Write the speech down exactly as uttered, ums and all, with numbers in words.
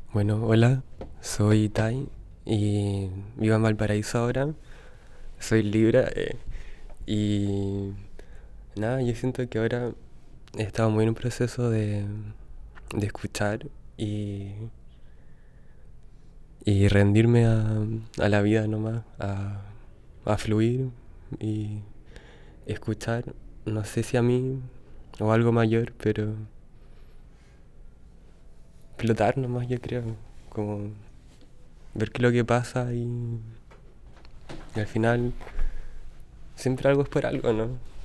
Bueno, hola, soy Tai y vivo en Valparaíso ahora. Soy Libra eh, y nada, yo siento que ahora he estado muy en un proceso de, de escuchar y, y rendirme a, a la vida nomás, a, a fluir y escuchar, no sé si a mí o algo mayor, pero flotar nomás yo creo, como ver qué es lo que pasa y, y al final siempre algo es por algo, ¿no?